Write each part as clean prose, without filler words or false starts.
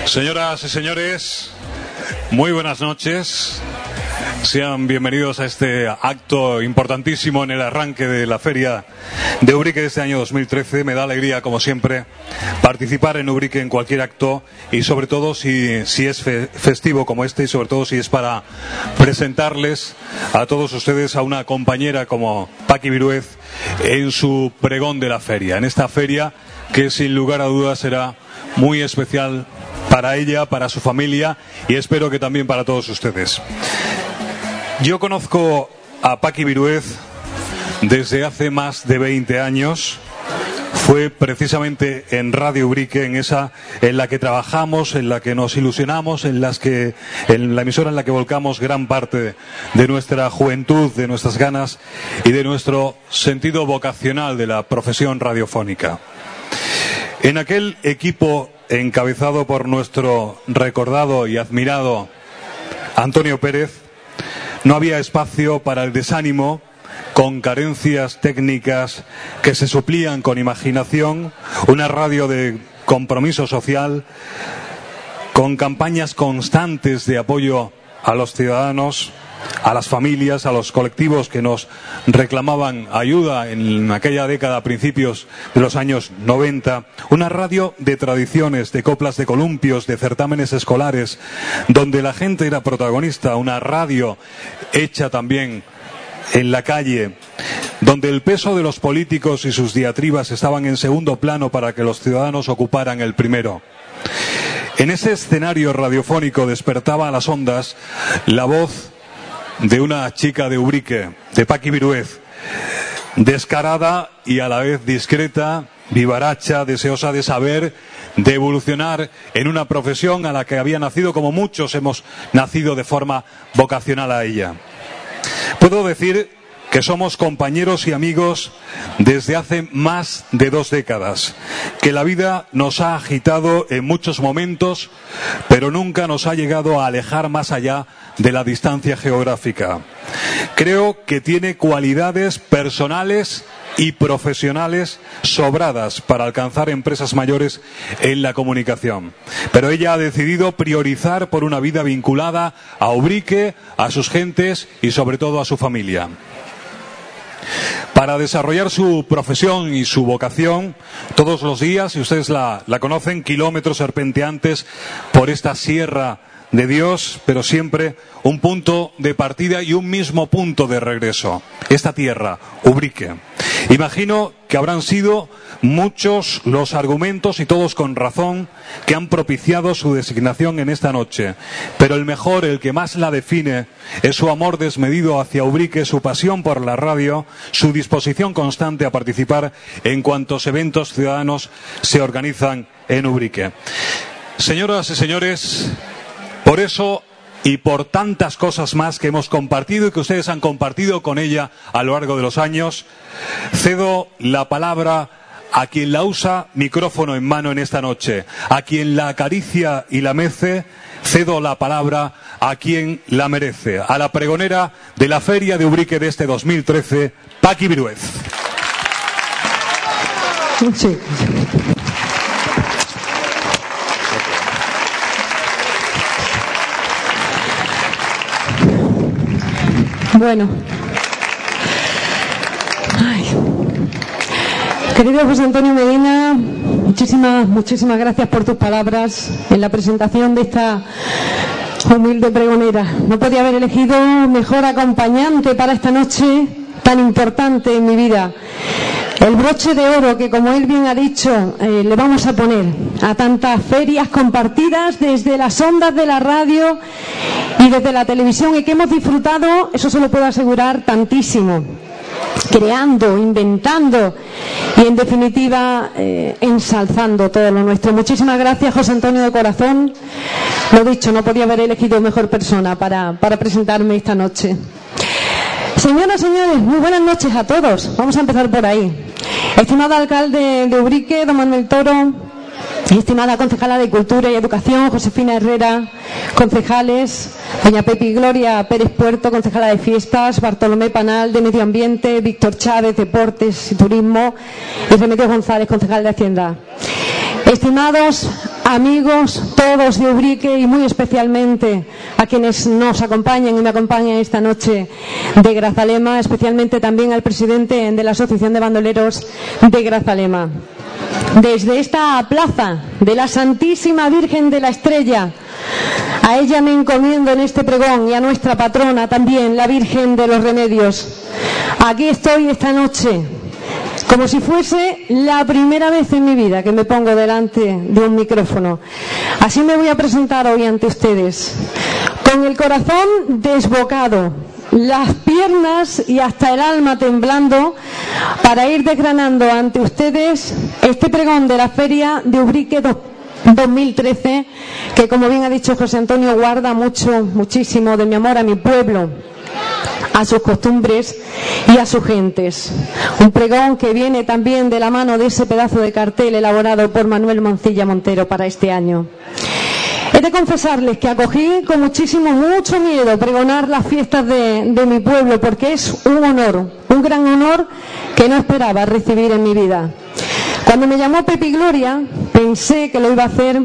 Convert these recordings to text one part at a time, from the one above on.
Señoras y señores, muy buenas noches. Sean bienvenidos a este acto importantísimo en el arranque de la Feria de Ubrique de este año 2013. Me da alegría, como siempre, participar en Ubrique en cualquier acto y sobre todo si es festivo como este y sobre todo si es para presentarles a todos ustedes a una compañera como Paqui Viruez en su pregón de la feria. En esta feria que sin lugar a dudas será muy especial para ella, para su familia y espero que también para todos ustedes. Yo conozco a Paqui Viruez desde hace más de 20 años. Fue precisamente en Radio Ubrique, en la que trabajamos, en la que nos ilusionamos, en la emisora en la que volcamos gran parte de nuestra juventud, de nuestras ganas y de nuestro sentido vocacional de la profesión radiofónica. En aquel equipo encabezado por nuestro recordado y admirado Antonio Pérez, no había espacio para el desánimo, con carencias técnicas que se suplían con imaginación, una radio de compromiso social, con campañas constantes de apoyo a los ciudadanos, a las familias, a los colectivos que nos reclamaban ayuda en aquella década, a principios de los años 90, una radio de tradiciones, de coplas de columpios, de certámenes escolares, donde la gente era protagonista, una radio hecha también en la calle, donde el peso de los políticos y sus diatribas estaban en segundo plano para que los ciudadanos ocuparan el primero. En ese escenario radiofónico despertaba a las ondas la voz de una chica de Ubrique, de Paqui Viruez, descarada y a la vez discreta, vivaracha, deseosa de saber, de evolucionar en una profesión a la que había nacido, como muchos hemos nacido de forma vocacional a ella. Puedo decir que somos compañeros y amigos desde hace más de 2 décadas, que la vida nos ha agitado en muchos momentos, pero nunca nos ha llegado a alejar más allá de la distancia geográfica. Creo que tiene cualidades personales y profesionales sobradas para alcanzar empresas mayores en la comunicación. Pero ella ha decidido priorizar por una vida vinculada a Ubrique, a sus gentes y sobre todo a su familia. Para desarrollar su profesión y su vocación, todos los días, y ustedes la conocen, kilómetros serpenteantes por esta sierra de Dios, pero siempre un punto de partida y un mismo punto de regreso. Esta tierra, Ubrique. Imagino que habrán sido muchos los argumentos, y todos con razón, que han propiciado su designación en esta noche. Pero el mejor, el que más la define, es su amor desmedido hacia Ubrique, su pasión por la radio, su disposición constante a participar en cuantos eventos ciudadanos se organizan en Ubrique. Señoras y señores, por eso y por tantas cosas más que hemos compartido y que ustedes han compartido con ella a lo largo de los años, cedo la palabra a quien la usa micrófono en mano en esta noche, a quien la acaricia y la mece, cedo la palabra a quien la merece, a la pregonera de la Feria de Ubrique de este 2013, Paqui Viruez. Sí. Bueno, querido José Antonio Medina, muchísimas gracias por tus palabras en la presentación de esta humilde pregonera. No podía haber elegido mejor acompañante para esta noche tan importante en mi vida. El broche de oro que, como él bien ha dicho, le vamos a poner a tantas ferias compartidas desde las ondas de la radio y desde la televisión, y que hemos disfrutado, eso se lo puedo asegurar, tantísimo, creando, inventando y, en definitiva, ensalzando todo lo nuestro. Muchísimas gracias, José Antonio, de corazón. Lo dicho, no podía haber elegido mejor persona para presentarme esta noche. Señoras, señores, muy buenas noches a todos. Vamos a empezar por ahí. Estimado alcalde de Ubrique, don Manuel Toro, estimada concejala de Cultura y Educación, Josefina Herrera, concejales, doña Pepi Gloria Pérez Puerto, concejala de Fiestas, Bartolomé Panal, de Medio Ambiente, Víctor Chávez, Deportes y Turismo, y Remedios González, concejal de Hacienda. Estimados amigos todos de Ubrique y muy especialmente a quienes nos acompañan y me acompañan esta noche de Grazalema, especialmente también al presidente de la Asociación de Bandoleros de Grazalema. Desde esta plaza de la Santísima Virgen de la Estrella, a ella me encomiendo en este pregón y a nuestra patrona también, la Virgen de los Remedios. Aquí estoy esta noche, como si fuese la primera vez en mi vida que me pongo delante de un micrófono. Así me voy a presentar hoy ante ustedes, con el corazón desbocado, las piernas y hasta el alma temblando, para ir desgranando ante ustedes este pregón de la Feria de Ubrique 2013, que, como bien ha dicho José Antonio, guarda muchísimo de mi amor a mi pueblo, a sus costumbres y a sus gentes. Un pregón que viene también de la mano de ese pedazo de cartel elaborado por Manuel Moncilla Montero para este año. He de confesarles que acogí con mucho miedo pregonar las fiestas de mi pueblo, porque es un honor, un gran honor que no esperaba recibir en mi vida. Cuando me llamó Pepi Gloria, pensé que lo iba a hacer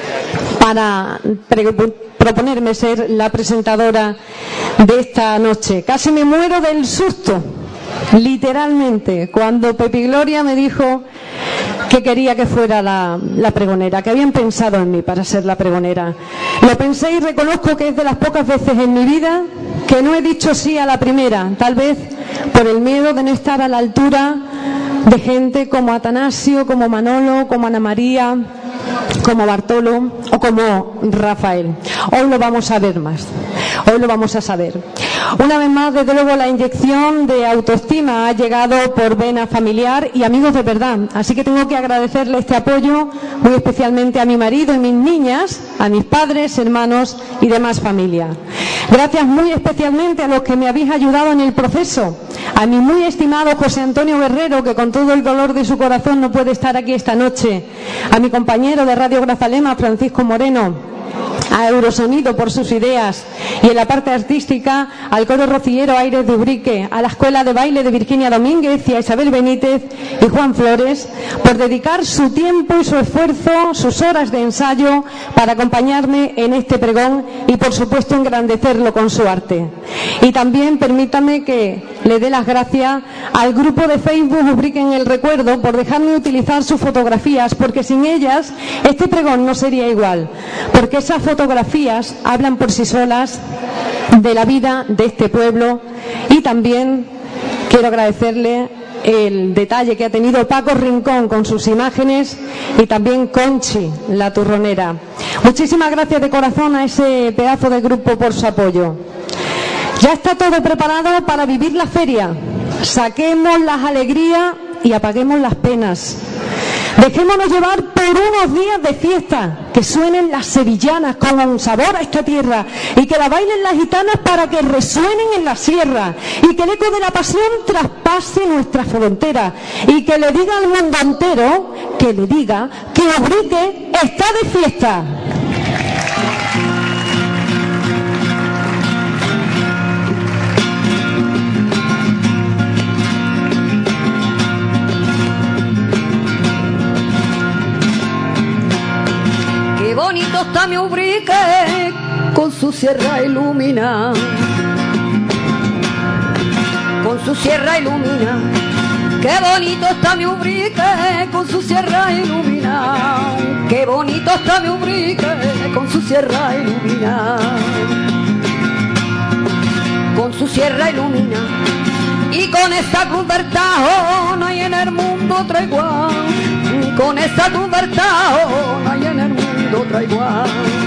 para proponerme ser la presentadora de esta noche. Casi me muero del susto, literalmente, cuando Pepi Gloria me dijo que quería que fuera la pregonera, que habían pensado en mí para ser la pregonera. Lo pensé y reconozco que es de las pocas veces en mi vida que no he dicho sí a la primera, tal vez por el miedo de no estar a la altura de gente como Atanasio, como Manolo, como Ana María, como Bartolo o como Rafael. Hoy lo vamos a ver más, hoy lo vamos a saber. Una vez más, desde luego, la inyección de autoestima ha llegado por vena familiar y amigos de verdad, así que tengo que agradecerle este apoyo muy especialmente a mi marido y mis niñas, a mis padres, hermanos y demás familia. Gracias muy especialmente a los que me habéis ayudado en el proceso, a mi muy estimado José Antonio Guerrero, que con todo el dolor de su corazón no puede estar aquí esta noche, a mi compañero de Radio Grazalema, Francisco Moreno, a Eurosonido por sus ideas, y en la parte artística al Coro Rociero Aires de Ubrique, a la Escuela de Baile de Virginia Domínguez y a Isabel Benítez y Juan Flores por dedicar su tiempo y su esfuerzo, sus horas de ensayo para acompañarme en este pregón y, por supuesto, engrandecerlo con su arte. Y también permítame que le dé las gracias al grupo de Facebook Ubrique en el Recuerdo por dejarme utilizar sus fotografías, porque sin ellas este pregón no sería igual, porque esas fotografías hablan por sí solas de la vida de este pueblo. Y también quiero agradecerle el detalle que ha tenido Paco Rincón con sus imágenes y también Conchi, la turronera. Muchísimas gracias de corazón a ese pedazo de grupo por su apoyo. Ya está todo preparado para vivir la feria. Saquemos las alegrías y apaguemos las penas. Dejémonos llevar por unos días de fiesta, que suenen las sevillanas con un sabor a esta tierra y que la bailen las gitanas para que resuenen en la sierra y que el eco de la pasión traspase nuestras fronteras y que le diga al mundo entero, que le diga que Ubrique está de fiesta. Qué bonito está mi Ubrique con su sierra ilumina, con su sierra ilumina. Qué bonito está mi Ubrique con su sierra ilumina. Qué bonito está mi Ubrique con su sierra ilumina. Con su sierra ilumina. Y con esta cruz del Tajo no hay en el mundo otra igual. Con esta cruz del Tajo no hay en el mundo otra igual.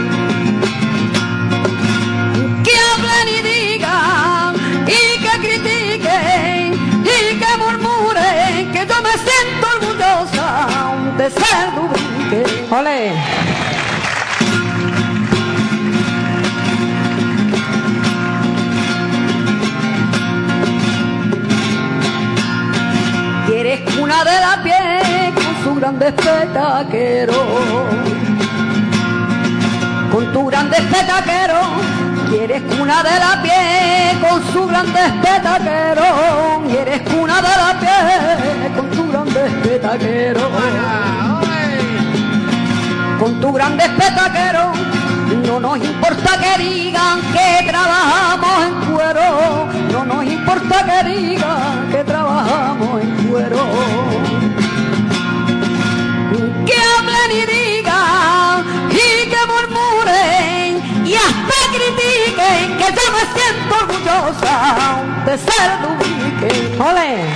Que hablen y digan y que critiquen y que murmuren, que yo me siento orgullosa de ser de Ubrique. ¡Ole! Y eres cuna de la piel con su grande petaquero, con tu grande petaquero. Y eres cuna de la piel con su grande petaquero. Y eres cuna de la piel. pies con tu grande petaquero. con tu gran despetaquero. No nos importa que digan que trabajamos en cuero, no nos importa que digan que trabajamos en cuero. Que hablen y digan y que murmuren y hasta critiquen, que yo me siento orgullosa de ser de Ubrique. ¡Ole!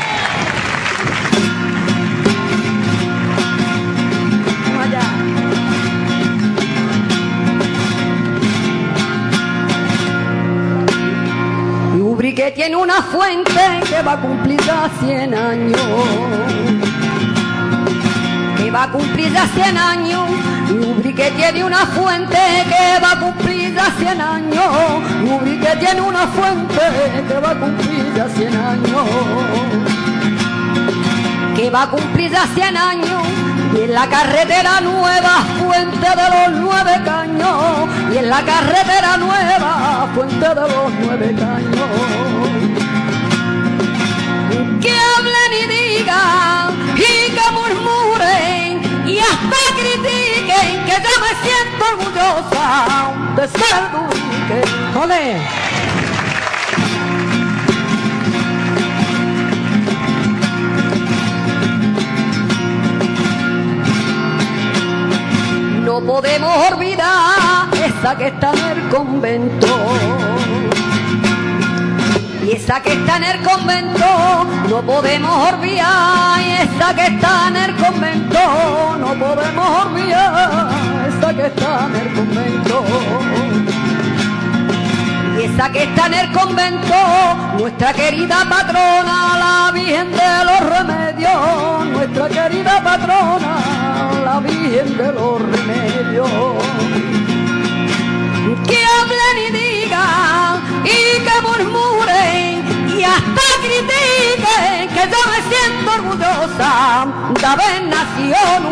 Allá. Y Ubrique tiene una fuente que va a cumplir ya 100 años. Que va a cumplir ya 100 años. Y Ubrique tiene una fuente que va a cumplir ya 100 años. Y Ubrique tiene una fuente que va a cumplir ya 100 años. Que va a cumplir ya 100 años. Y en la carretera nueva, fuente de los 9 caños. Y en la carretera nueva, fuente de los 9 caños. Que hablen y digan y que murmuren y hasta critiquen, que yo me siento orgullosa de ser de Ubrique. ¡Ole! No podemos olvidar esa que está en el convento. Y esa que está en el convento, no podemos olvidar. Y esa que está en el convento, no podemos olvidar. Esa que está en el convento. Y esa que está en el convento, nuestra querida patrona, la Virgen de los Remedios. Nuestra querida patrona, la Virgen de los Remedios. Que hablen y digan y que murmuren y hasta critiquen, que yo me siento orgullosa de haber nacido.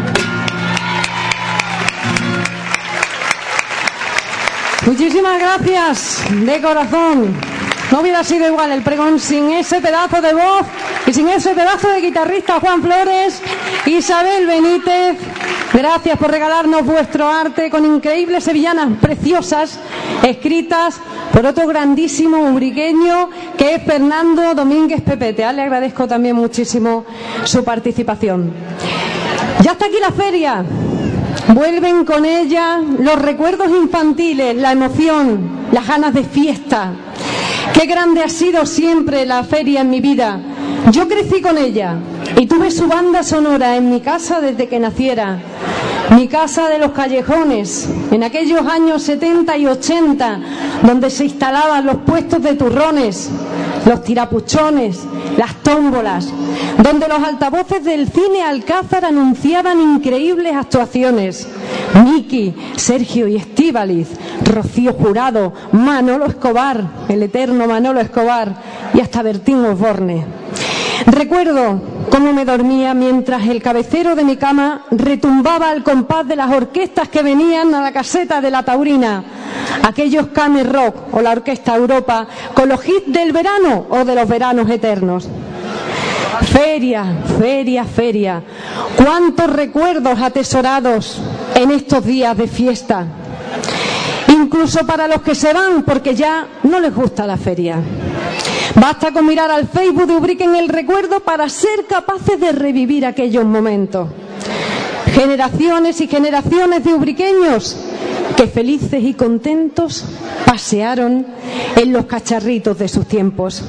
Muchísimas gracias, de corazón. No hubiera sido igual el pregón sin ese pedazo de voz y sin ese pedazo de guitarrista Juan Flores. Isabel Benítez, gracias por regalarnos vuestro arte con increíbles sevillanas preciosas, escritas por otro grandísimo ubriqueño que es Fernando Domínguez Pepete. Le agradezco también muchísimo su participación. Ya está aquí la feria. Vuelven con ella los recuerdos infantiles, la emoción, las ganas de fiesta. Qué grande ha sido siempre la feria en mi vida. Yo crecí con ella y tuve su banda sonora en mi casa desde que naciera. Mi casa de los callejones, en aquellos años 70 y 80, donde se instalaban los puestos de turrones, los tirapuchones, las tómbolas, donde los altavoces del cine Alcázar anunciaban increíbles actuaciones. Miki, Sergio y Estíbaliz, Rocío Jurado, Manolo Escobar, el eterno Manolo Escobar, y hasta Bertín Osborne. Recuerdo cómo me dormía mientras el cabecero de mi cama retumbaba al compás de las orquestas que venían a la caseta de la Taurina, aquellos Came Rock o la Orquesta Europa, con los hits del verano o de los veranos eternos. Feria, feria, feria. Cuántos recuerdos atesorados en estos días de fiesta. Incluso para los que se van porque ya no les gusta la feria. Basta con mirar al Facebook de Ubrique en el recuerdo para ser capaces de revivir aquellos momentos. Generaciones y generaciones de ubriqueños que felices y contentos pasearon en los cacharritos de sus tiempos.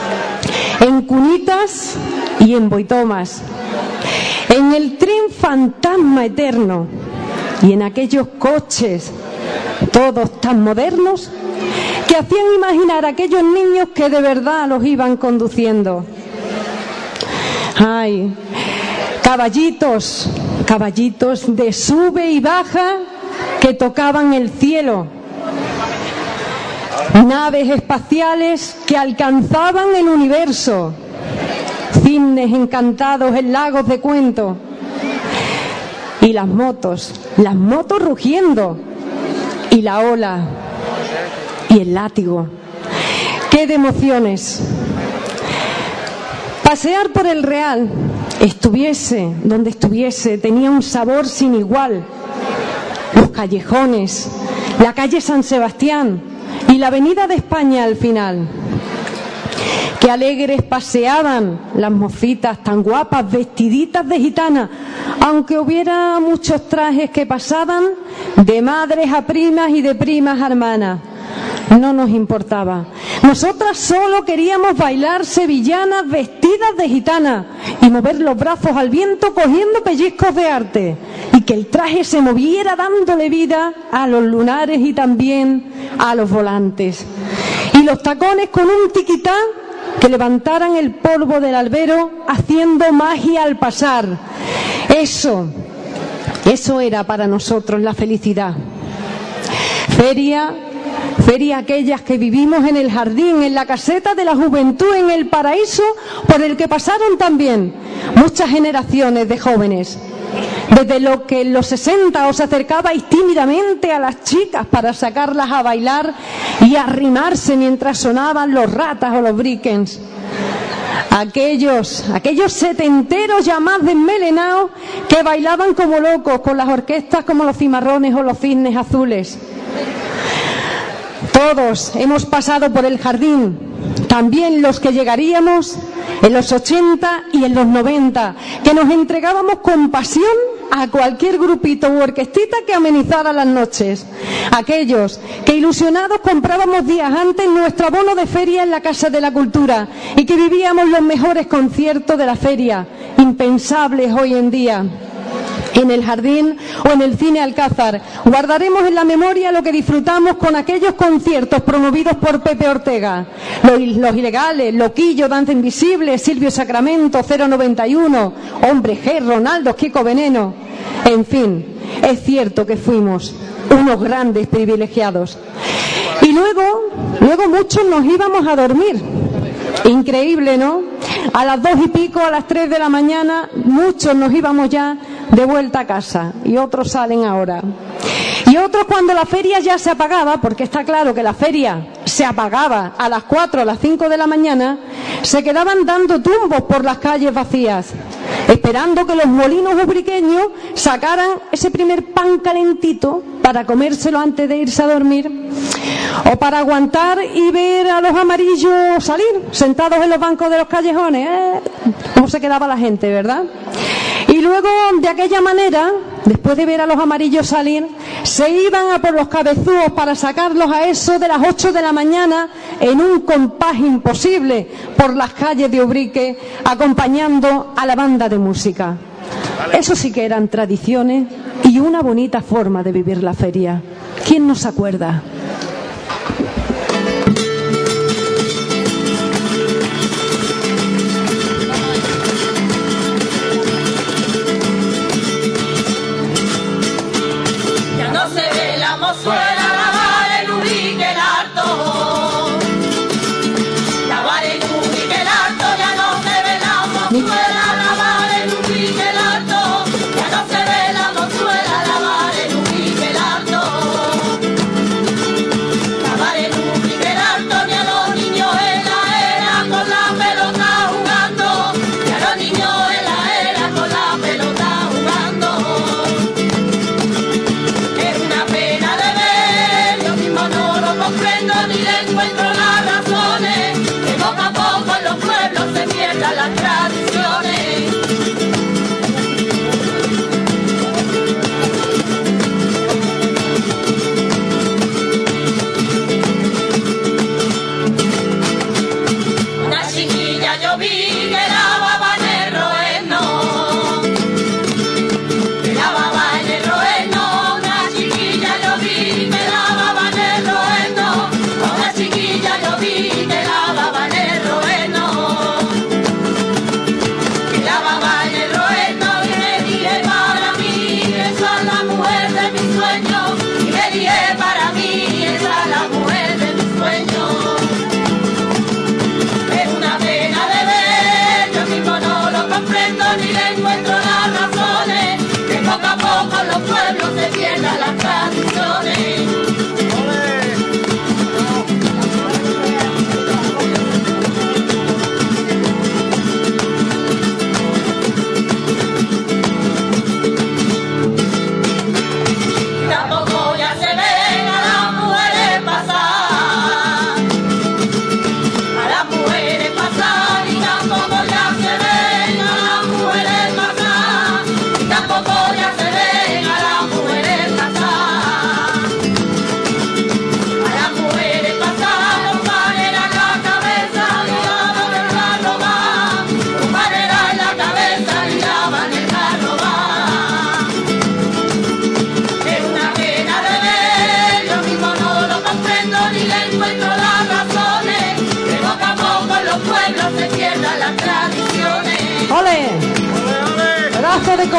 En cunitas y en boitomas. En el tren fantasma eterno y en aquellos coches todos tan modernos que hacían imaginar a aquellos niños que de verdad los iban conduciendo. Ay, caballitos, caballitos de sube y baja que tocaban el cielo. Naves espaciales que alcanzaban el universo. Cisnes encantados en lagos de cuento. Y las motos rugiendo. Y la ola y el látigo. ¡Qué de emociones! Pasear por el Real, estuviese donde estuviese, tenía un sabor sin igual. callejones, la calle San Sebastián y la Avenida de España al final. Qué alegres paseaban las mocitas tan guapas, vestiditas de gitana, aunque hubiera muchos trajes que pasaban de madres a primas y de primas a hermanas. No nos importaba. Nosotras solo queríamos bailar sevillanas vestidas de gitana y mover los brazos al viento cogiendo pellizcos de arte, y que el traje se moviera dándole vida a los lunares y también a los volantes. Y los tacones con un tiquitá que levantaran el polvo del albero haciendo magia al pasar. Eso era para nosotros la felicidad. Feria aquellas que vivimos en el jardín, en la caseta de la juventud, en el paraíso por el que pasaron también muchas generaciones de jóvenes. Desde lo que en los 60 os acercabais tímidamente a las chicas para sacarlas a bailar y arrimarse mientras sonaban los ratas o los brickens. Aquellos setenteros ya más desmelenados que bailaban como locos con las orquestas como los Cimarrones o los Cisnes Azules. Todos hemos pasado por el jardín, también los que llegaríamos en los 80 y en los 90, que nos entregábamos con pasión a cualquier grupito u orquestita que amenizara las noches. Aquellos que ilusionados comprábamos días antes nuestro abono de feria en la Casa de la Cultura y que vivíamos los mejores conciertos de la feria, impensables hoy en día. En el jardín o en el cine Alcázar guardaremos en la memoria lo que disfrutamos con aquellos conciertos promovidos por Pepe Ortega, los Ilegales, Loquillo, Danza Invisible, Silvio Sacramento, 091, Hombre G, Ronaldo, Kiko Veneno. En fin, es cierto que fuimos unos grandes privilegiados. Y luego muchos nos íbamos a dormir. Increíble, ¿no? A las 2 y pico, a las 3 de la mañana, muchos nos íbamos ya de vuelta a casa y otros salen ahora. Y otros cuando la feria ya se apagaba, porque está claro que la feria se apagaba a las 4, a las 5 de la mañana, se quedaban dando tumbos por las calles vacías, esperando que los molinos ubriqueños sacaran ese primer pan calentito para comérselo antes de irse a dormir, o para aguantar y ver a los amarillos salir, sentados en los bancos de los callejones. Cómo se quedaba la gente, ¿verdad? Y luego, de aquella manera, después de ver a los amarillos salir, se iban a por los cabezúos para sacarlos a eso de las 8 de la mañana en un compás imposible por las calles de Ubrique, acompañando a la banda de música. Eso sí que eran tradiciones y una bonita forma de vivir la feria. ¿Quién no se acuerda? Es una pena de ver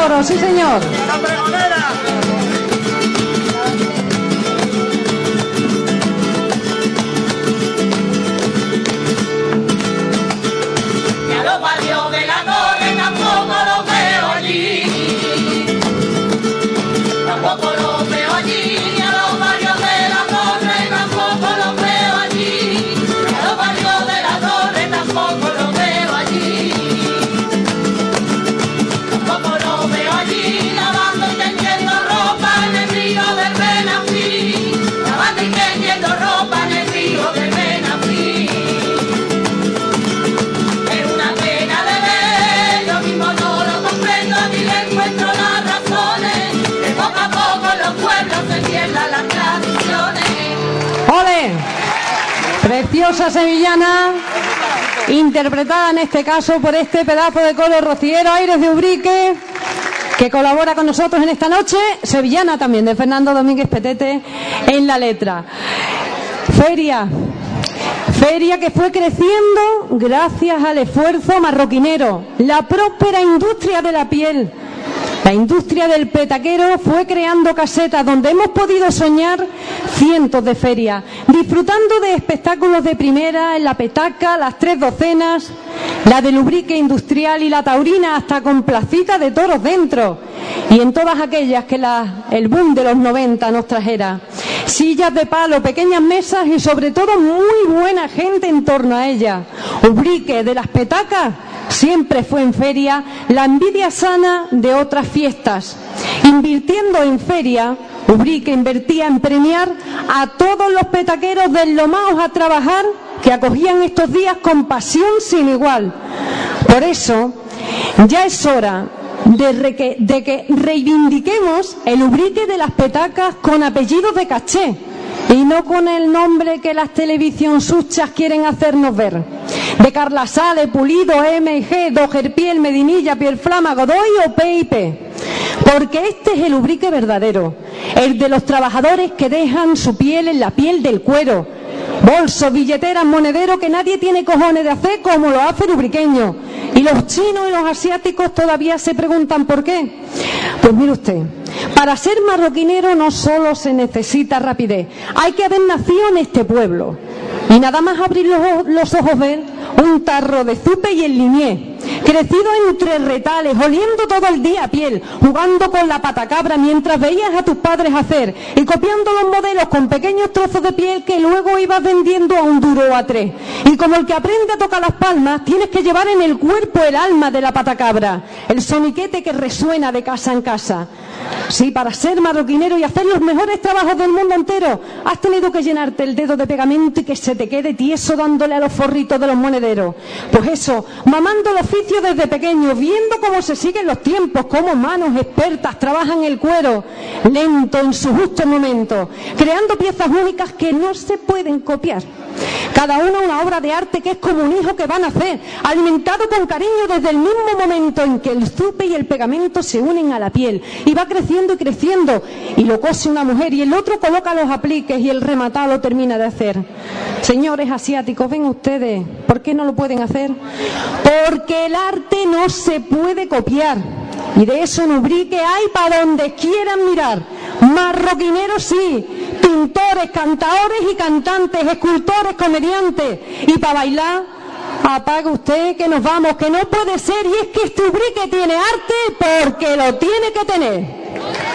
Moro, sí señor. Y a los barrios de la Torre tampoco los veo allí. Tampoco los veo allí. Y a los barrios de la Torre tampoco los veo allí. Y a los barrios de la Torre tampoco los veo allí. Tampoco los veo allí. Lavando y tendiendo ropa en el río del Benafí. Lavando y tendiendo ropa en el río del Benafí. Es una pena de ver, yo mismo no lo comprendo ni le encuentro las razones. Que poco a poco en los pueblos se pierdan las tradiciones. ¡Ole! Preciosa sevillana, interpretada en este caso por este pedazo de coro rociero Aires de Ubrique, que colabora con nosotros en esta noche, sevillana también, de Fernando Domínguez Petete en la letra. Feria que fue creciendo gracias al esfuerzo marroquinero, la próspera industria de la piel. La industria del petaquero fue creando casetas donde hemos podido soñar cientos de ferias, disfrutando de espectáculos de primera en la petaca, las 3 docenas, la del Ubrique industrial y la taurina, hasta con placita de toros dentro, y en todas aquellas que el boom de los 90 nos trajera. Sillas de palo, pequeñas mesas y sobre todo muy buena gente en torno a ella. Ubrique de las petacas siempre fue en feria la envidia sana de otras fiestas. Invirtiendo en feria, Ubrique invertía en premiar a todos los petaqueros deslomados a trabajar, que acogían estos días con pasión sin igual. Por eso, ya es hora de que reivindiquemos el Ubrique de las petacas con apellidos de caché y no con el nombre que las televisionsuchas quieren hacernos ver, de Carla Sale, Pulido, M&G, Dojerpiel, Medinilla, Pielflama, Godoy o P&P, porque este es el Ubrique verdadero, el de los trabajadores que dejan su piel en la piel del cuero, bolsos, billeteras, monedero, que nadie tiene cojones de hacer como lo hace el ubriqueño. Y los chinos y los asiáticos todavía se preguntan por qué. Pues mire usted, para ser marroquinero no solo se necesita rapidez, hay que haber nacido en este pueblo. Y nada más abrir los ojos, ver un tarro de zupe y el limié, crecido entre retales, oliendo todo el día a piel, jugando con la patacabra mientras veías a tus padres hacer y copiando los modelos con pequeños trozos de piel que luego ibas vendiendo a un duro o a 3. Y como el que aprende a tocar las palmas, tienes que llevar en el cuerpo el alma de la patacabra, el soniquete que resuena de casa en casa. Sí, para ser marroquinero y hacer los mejores trabajos del mundo entero, has tenido que llenarte el dedo de pegamento y que se te quede tieso dándole a los forritos de los monederos. Pues eso, mamando el oficio desde pequeño, viendo cómo se siguen los tiempos, cómo manos expertas trabajan el cuero, lento en su justo momento, creando piezas únicas que no se pueden copiar. Cada una obra de arte que es como un hijo que van a hacer, alimentado con cariño desde el mismo momento en que el zupe y el pegamento se unen a la piel, y va creciendo y creciendo, y lo cose una mujer y el otro coloca los apliques y el rematado lo termina de hacer. Señores asiáticos, ven ustedes, ¿por qué no lo pueden hacer? Porque el arte no se puede copiar, y de eso en Ubrique hay para donde quieran mirar. Marroquineros sí, pintores, cantadores y cantantes, escultores, comediantes, y para bailar, apaga usted que nos vamos, que no puede ser, y es que este Ubrique tiene arte porque lo tiene que tener.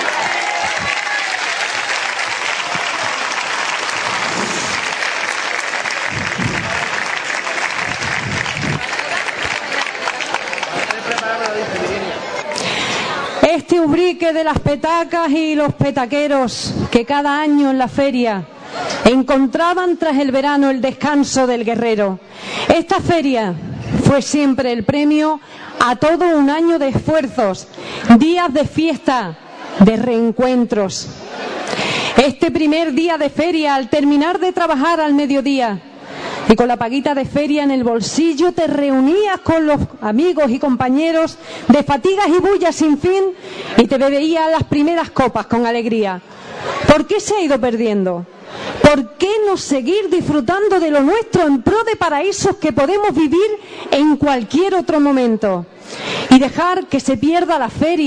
Este Ubrique de las petacas y los petaqueros que cada año en la feria encontraban tras el verano el descanso del guerrero. Esta feria fue siempre el premio a todo un año de esfuerzos, días de fiesta, de reencuentros. Este primer día de feria, al terminar de trabajar al mediodía y con la paguita de feria en el bolsillo, te reunías con los amigos y compañeros de fatigas y bullas sin fin y te bebías las primeras copas con alegría. ¿Por qué se ha ido perdiendo? ¿Por qué no seguir disfrutando de lo nuestro en pro de paraísos que podemos vivir en cualquier otro momento? Y dejar que se pierda la feria,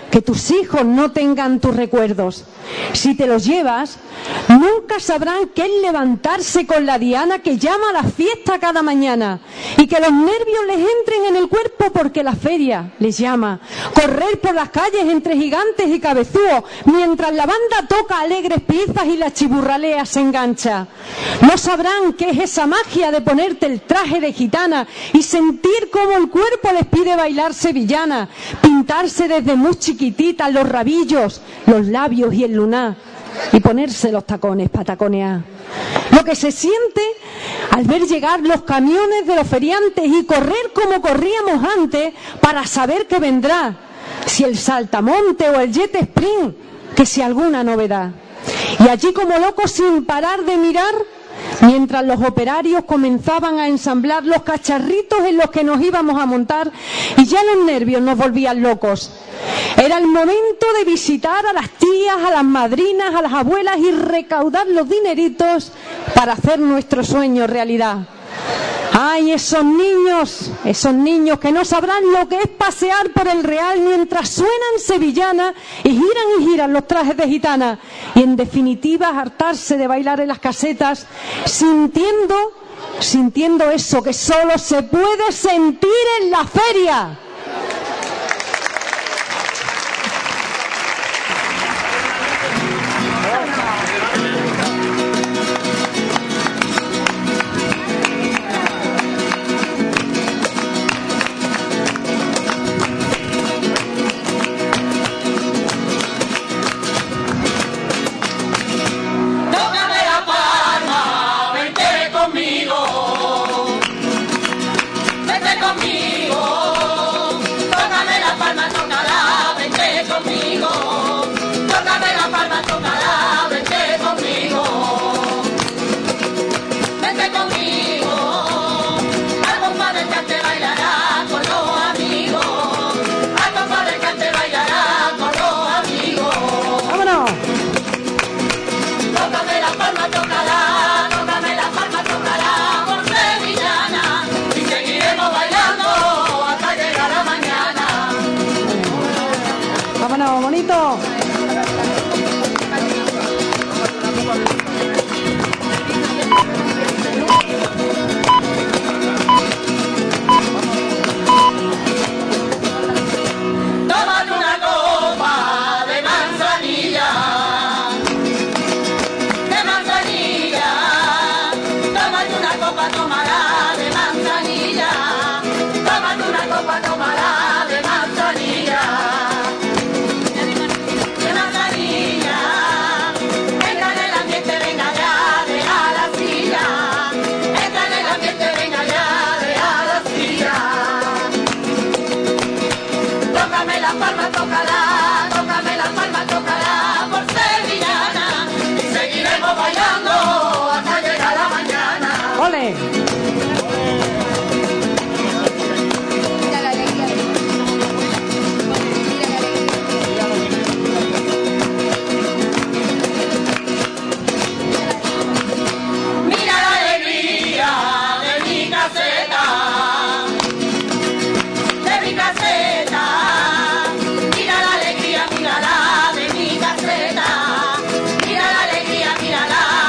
que tus hijos no tengan tus recuerdos. Si te los llevas, nunca sabrán qué es levantarse con la diana que llama a la fiesta cada mañana y que los nervios les entren en el cuerpo porque la feria les llama. Correr por las calles entre gigantes y cabezúos mientras la banda toca alegres piezas y la chiburralea se engancha. No sabrán qué es esa magia de ponerte el traje de gitana y sentir cómo el cuerpo les pide bailar sevillana, pintarse desde muy chiquititas los rabillos, los labios y el lunar y ponerse los tacones para taconear. Lo que se siente al ver llegar los camiones de los feriantes y correr como corríamos antes para saber qué vendrá, si el saltamonte o el jet sprint, que si alguna novedad. Y allí como locos sin parar de mirar, mientras los operarios comenzaban a ensamblar los cacharritos en los que nos íbamos a montar y ya los nervios nos volvían locos. Era el momento de visitar a las tías, a las madrinas, a las abuelas y recaudar los dineritos para hacer nuestro sueño realidad. ¡Ay, esos niños que no sabrán lo que es pasear por el Real mientras suenan sevillanas y giran los trajes de gitana! Y en definitiva hartarse de bailar en las casetas sintiendo eso que solo se puede sentir en la feria. Mira la alegría, mírala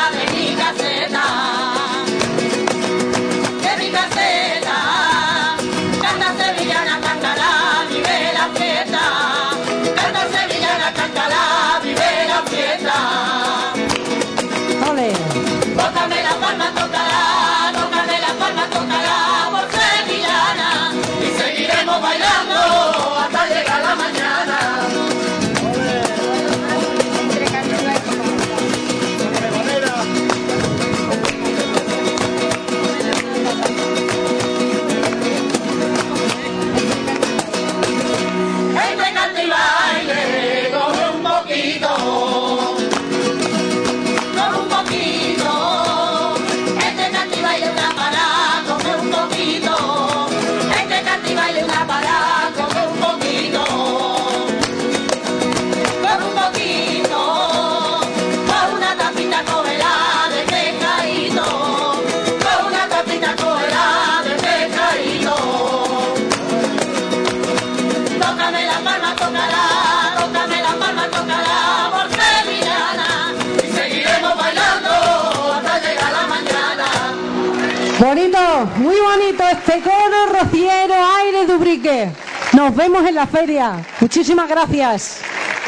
Bonito, muy bonito este coro rociero, aire de Ubrique. Nos vemos en la feria. Muchísimas gracias.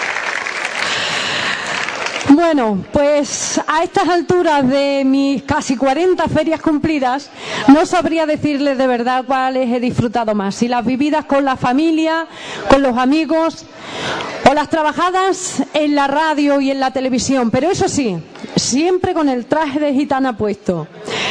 Bueno, pues a estas alturas de mis casi 40 ferias cumplidas, no sabría decirles de verdad cuáles he disfrutado más. Si las vividas con la familia, con los amigos, o las trabajadas en la radio y en la televisión. Pero eso sí, siempre con el traje de gitana puesto.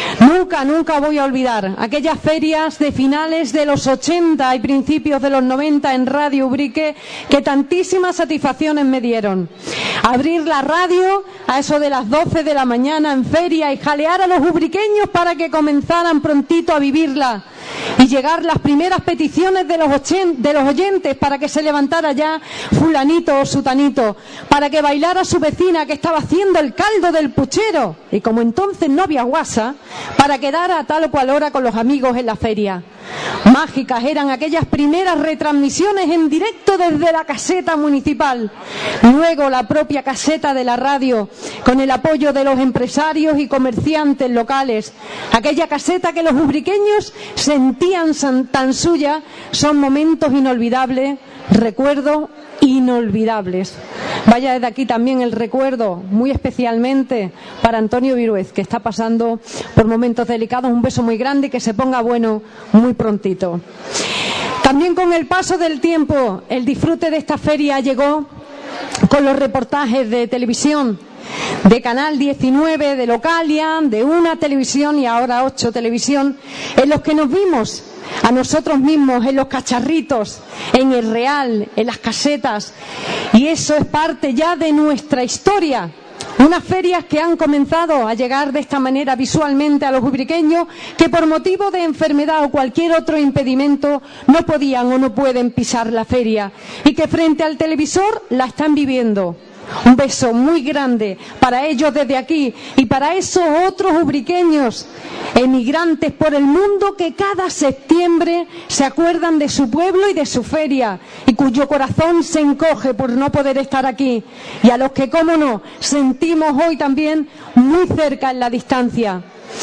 Nunca voy a olvidar aquellas ferias de finales de los 80 y principios de los 90 en Radio Ubrique, que tantísimas satisfacciones me dieron. Abrir la radio a eso de las 12 de la mañana en feria y jalear a los ubriqueños para que comenzaran prontito a vivirla. Y llegar las primeras peticiones de los oyentes para que se levantara ya fulanito o sutanito, para que bailara su vecina que estaba haciendo el caldo del puchero, y como entonces no había WhatsApp, para quedar a tal o cual hora con los amigos en la feria. Mágicas eran aquellas primeras retransmisiones en directo desde la caseta municipal, luego la propia caseta de la radio, con el apoyo de los empresarios y comerciantes locales. Aquella caseta que los ubriqueños sentían tan suya. Son momentos inolvidables, recuerdos inolvidables. Vaya desde aquí también el recuerdo, muy especialmente para Antonio Viruez, que está pasando por momentos delicados. Un beso muy grande y que se ponga bueno muy prontito. También con el paso del tiempo, el disfrute de esta feria llegó con los reportajes de televisión, de Canal 19, de Localia, de Una Televisión y ahora 8 Televisión, en los que nos vimos a nosotros mismos en los cacharritos, en el Real, en las casetas, y eso es parte ya de nuestra historia. Unas ferias que han comenzado a llegar de esta manera visualmente a los ubriqueños, que por motivo de enfermedad o cualquier otro impedimento no podían o no pueden pisar la feria, y que frente al televisor la están viviendo. Un beso muy grande para ellos desde aquí y para esos otros ubriqueños emigrantes por el mundo que cada septiembre se acuerdan de su pueblo y de su feria y cuyo corazón se encoge por no poder estar aquí, y a los que, cómo no, sentimos hoy también muy cerca en la distancia.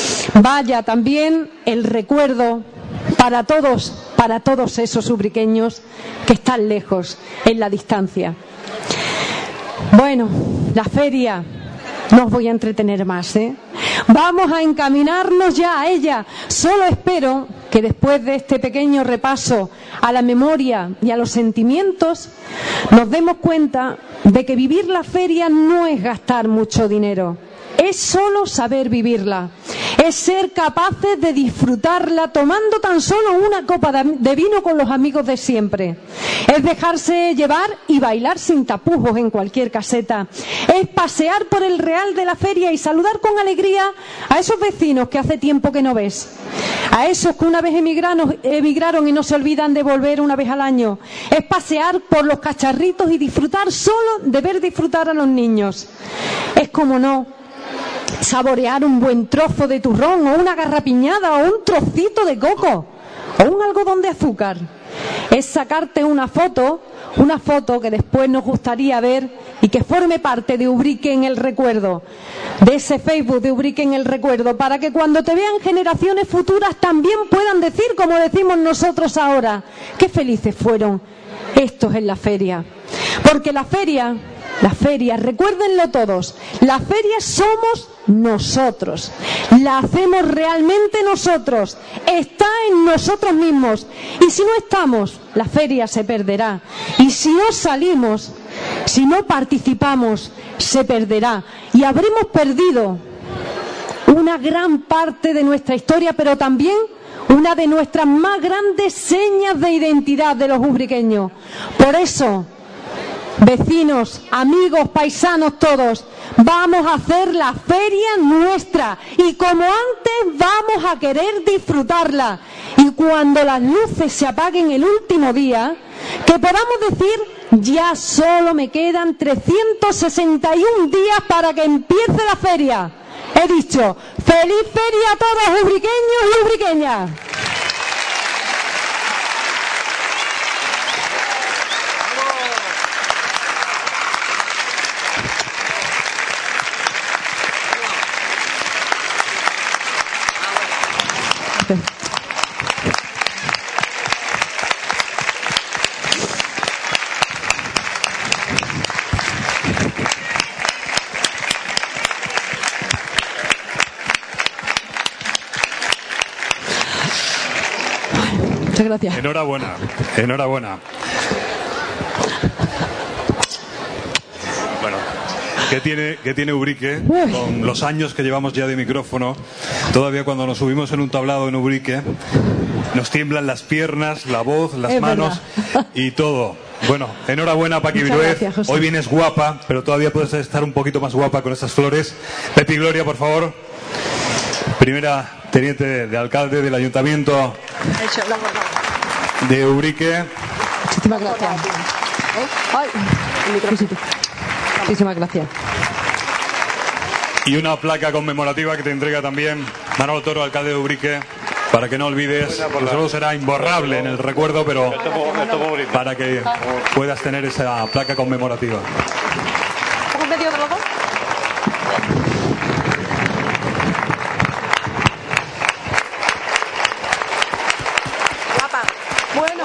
Vaya también el recuerdo para todos esos ubriqueños que están lejos en la distancia. Bueno, la feria, no os voy a entretener más, Vamos a encaminarnos ya a ella. Solo espero que después de este pequeño repaso a la memoria y a los sentimientos, nos demos cuenta de que vivir la feria no es gastar mucho dinero. Es solo saber vivirla, es ser capaces de disfrutarla tomando tan solo una copa de vino con los amigos de siempre. Es dejarse llevar y bailar sin tapujos en cualquier caseta. Es pasear por el Real de la feria y saludar con alegría a esos vecinos que hace tiempo que no ves. A esos que una vez emigraron y no se olvidan de volver una vez al año. Es pasear por los cacharritos y disfrutar solo de ver disfrutar a los niños. Es, como no, saborear un buen trozo de turrón o una garrapiñada o un trocito de coco o un algodón de azúcar. Es sacarte una foto que después nos gustaría ver y que forme parte de Ubrique en el recuerdo, de ese Facebook de Ubrique en el recuerdo, para que cuando te vean generaciones futuras también puedan decir, como decimos nosotros ahora, qué felices fueron estos en la feria. Porque la feria, recuérdenlo todos, la feria somos nosotros, la hacemos realmente nosotros, está en nosotros mismos, y si no estamos, la feria se perderá, y si no salimos, si no participamos, se perderá, y habremos perdido una gran parte de nuestra historia, pero también una de nuestras más grandes señas de identidad de los ubriqueños. Por eso, vecinos, amigos, paisanos todos, vamos a hacer la feria nuestra y como antes vamos a querer disfrutarla. Y cuando las luces se apaguen el último día, que podamos decir, ya solo me quedan 361 días para que empiece la feria. He dicho, ¡feliz feria a todos ubriqueños y ubriqueñas! Muchas gracias. Enhorabuena, enhorabuena. Bueno, ¿qué tiene Ubrique? Con los años que llevamos ya de micrófono, todavía cuando nos subimos en un tablado en Ubrique, nos tiemblan las piernas, la voz, las Es manos y todo. Bueno, enhorabuena, Paqui Muchas Virués. gracias, José. Hoy vienes guapa, pero todavía puedes estar un poquito más guapa con esas flores. Pepi Gloria, por favor. Primera teniente de alcalde del ayuntamiento de Ubrique. Muchísimas gracias. Ay, el micrófono. Muchísimas gracias. Y una placa conmemorativa que te entrega también Manolo Toro, alcalde de Ubrique, para que no olvides, que solo será imborrable en el recuerdo, pero para que puedas tener esa placa conmemorativa. ¿Hemos metido de los dos? Bueno,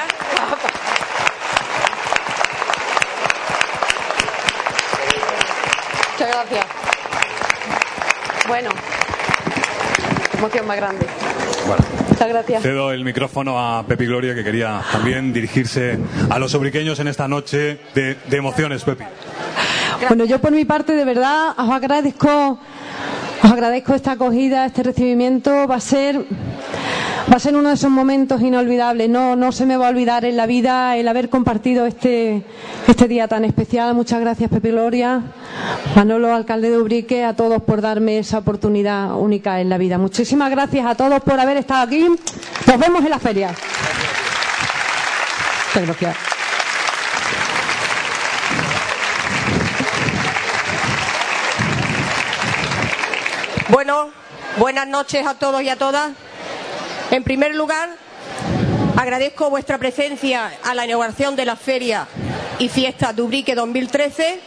muchas gracias. Bueno, qué emoción más grande. Bueno, Muchas gracias. cedo el micrófono a Pepi Gloria, que quería también dirigirse a los ubriqueños en esta noche de emociones, Pepi. Bueno, yo por mi parte, de verdad, os agradezco esta acogida, este recibimiento. Va a ser uno de esos momentos inolvidables. No se me va a olvidar en la vida el haber compartido este día tan especial. Muchas gracias, Pepe Gloria, Manolo, alcalde de Ubrique, a todos por darme esa oportunidad única en la vida. Muchísimas gracias a todos por haber estado aquí. Nos vemos en la feria. Muchas gracias. Bueno, buenas noches a todos y a todas. En primer lugar, agradezco vuestra presencia a la inauguración de la Feria y Fiesta de Ubrique 2013,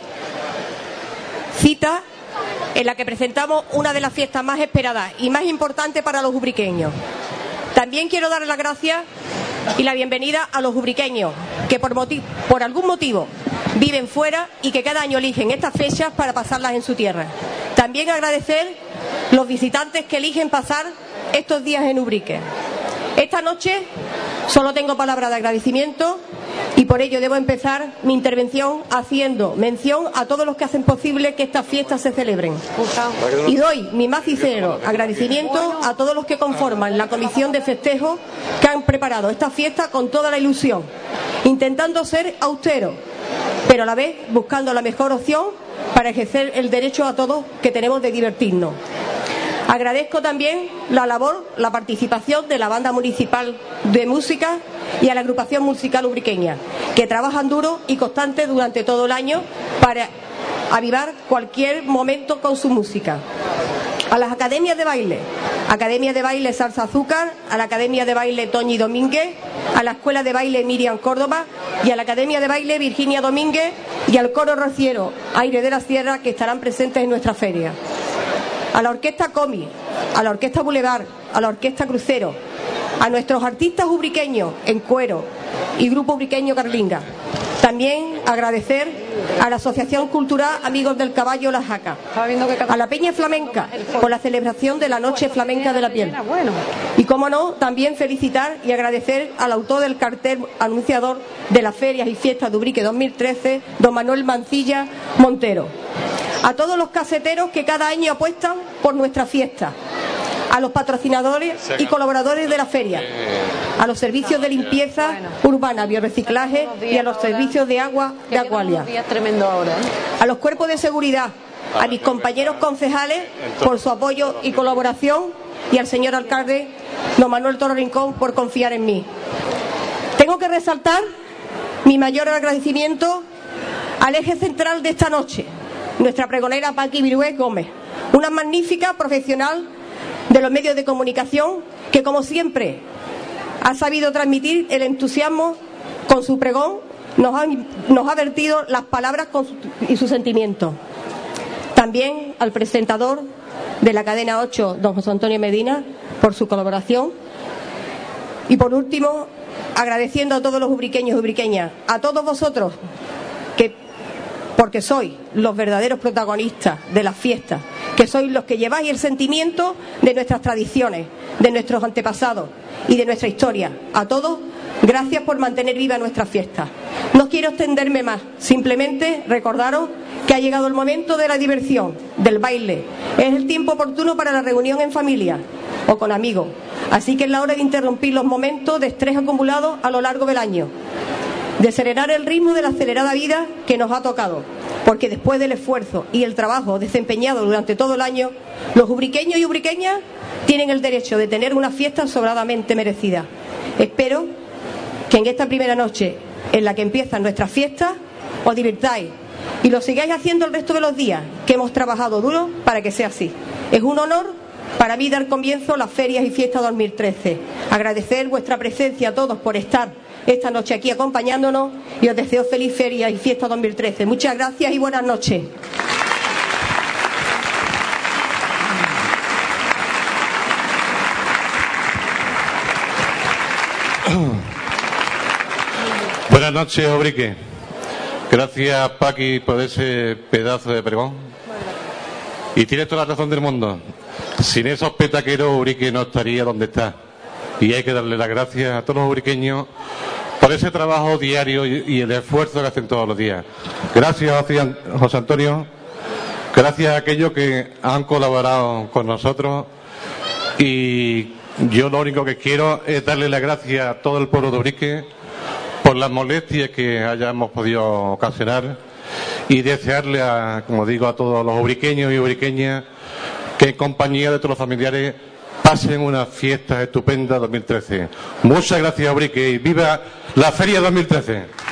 cita en la que presentamos una de las fiestas más esperadas y más importantes para los ubriqueños. También quiero dar las gracias y la bienvenida a los ubriqueños que por algún motivo viven fuera y que cada año eligen estas fechas para pasarlas en su tierra. También agradecer los visitantes que eligen pasar estos días en Ubrique. Esta noche solo tengo palabras de agradecimiento y por ello debo empezar mi intervención haciendo mención a todos los que hacen posible que estas fiestas se celebren. Y doy mi más sincero agradecimiento a todos los que conforman la comisión de festejo que han preparado esta fiesta con toda la ilusión, intentando ser austeros, pero a la vez buscando la mejor opción para ejercer el derecho a todos que tenemos de divertirnos. Agradezco también la labor, la participación de la Banda Municipal de Música y a la Agrupación Musical Ubriqueña, que trabajan duro y constante durante todo el año para avivar cualquier momento con su música. A las academias de baile, Academia de Baile Salsa Azúcar, a la Academia de Baile Toñi Domínguez, a la Escuela de Baile Miriam Córdoba y a la Academia de Baile Virginia Domínguez y al Coro Rociero Aire de la Sierra, que estarán presentes en nuestra feria. A la Orquesta Comi, a la Orquesta Boulevard, a la Orquesta Crucero, a nuestros artistas ubriqueños en cuero y Grupo Ubriqueño Carlinga. También agradecer a la Asociación Cultural Amigos del Caballo La Jaca, a la Peña Flamenca por la celebración de la Noche Flamenca de la Piel. Y cómo no, también felicitar y agradecer al autor del cartel anunciador de las ferias y fiestas de Ubrique 2013, don Manuel Mancilla Montero. A todos los caseteros que cada año apuestan por nuestra fiesta, a los patrocinadores y colaboradores de la feria, a los servicios de limpieza urbana, biorreciclaje y a los servicios de agua de Acualia, a los cuerpos de seguridad, a mis compañeros concejales por su apoyo y colaboración y al señor alcalde don Manuel Toro Rincón por confiar en mí. Tengo que resaltar mi mayor agradecimiento al eje central de esta noche, nuestra pregonera Paqui Virués Gómez, una magnífica profesional de los medios de comunicación que, como siempre, ha sabido transmitir el entusiasmo con su pregón, nos ha vertido las palabras y sus sentimientos. También al presentador de la cadena 8, don José Antonio Medina, por su colaboración. Y por último, agradeciendo a todos los ubriqueños y ubriqueñas, a todos vosotros, porque sois los verdaderos protagonistas de las fiestas, que sois los que lleváis el sentimiento de nuestras tradiciones, de nuestros antepasados y de nuestra historia. A todos, gracias por mantener viva nuestras fiestas. No quiero extenderme más, simplemente recordaros que ha llegado el momento de la diversión, del baile. Es el tiempo oportuno para la reunión en familia o con amigos. Así que es la hora de interrumpir los momentos de estrés acumulados a lo largo del año, de serenar el ritmo de la acelerada vida que nos ha tocado, porque después del esfuerzo y el trabajo desempeñado durante todo el año, los ubriqueños y ubriqueñas tienen el derecho de tener una fiesta sobradamente merecida. Espero que en esta primera noche en la que empiezan nuestras fiestas os divirtáis y lo sigáis haciendo el resto de los días, que hemos trabajado duro para que sea así. Es un honor para mí dar comienzo a las ferias y fiestas 2013. Agradecer vuestra presencia a todos por estar esta noche aquí acompañándonos y os deseo feliz feria y fiesta 2013. Muchas gracias y buenas noches. Buenas noches, Ubrique. Gracias, Paqui, por ese pedazo de pregón. Y tienes toda la razón del mundo. Sin esos petaqueros, Ubrique no estaría donde está. Y hay que darle las gracias a todos los ubriqueños por ese trabajo diario y el esfuerzo que hacen todos los días. Gracias, José Antonio. Gracias a aquellos que han colaborado con nosotros. Y yo lo único que quiero es darle las gracias a todo el pueblo de Ubrique por las molestias que hayamos podido ocasionar y desearle, como digo, a todos los ubriqueños y ubriqueñas que en compañía de todos los familiares pasen una fiesta estupenda 2013. Muchas gracias, Ubrique, y viva la Feria 2013.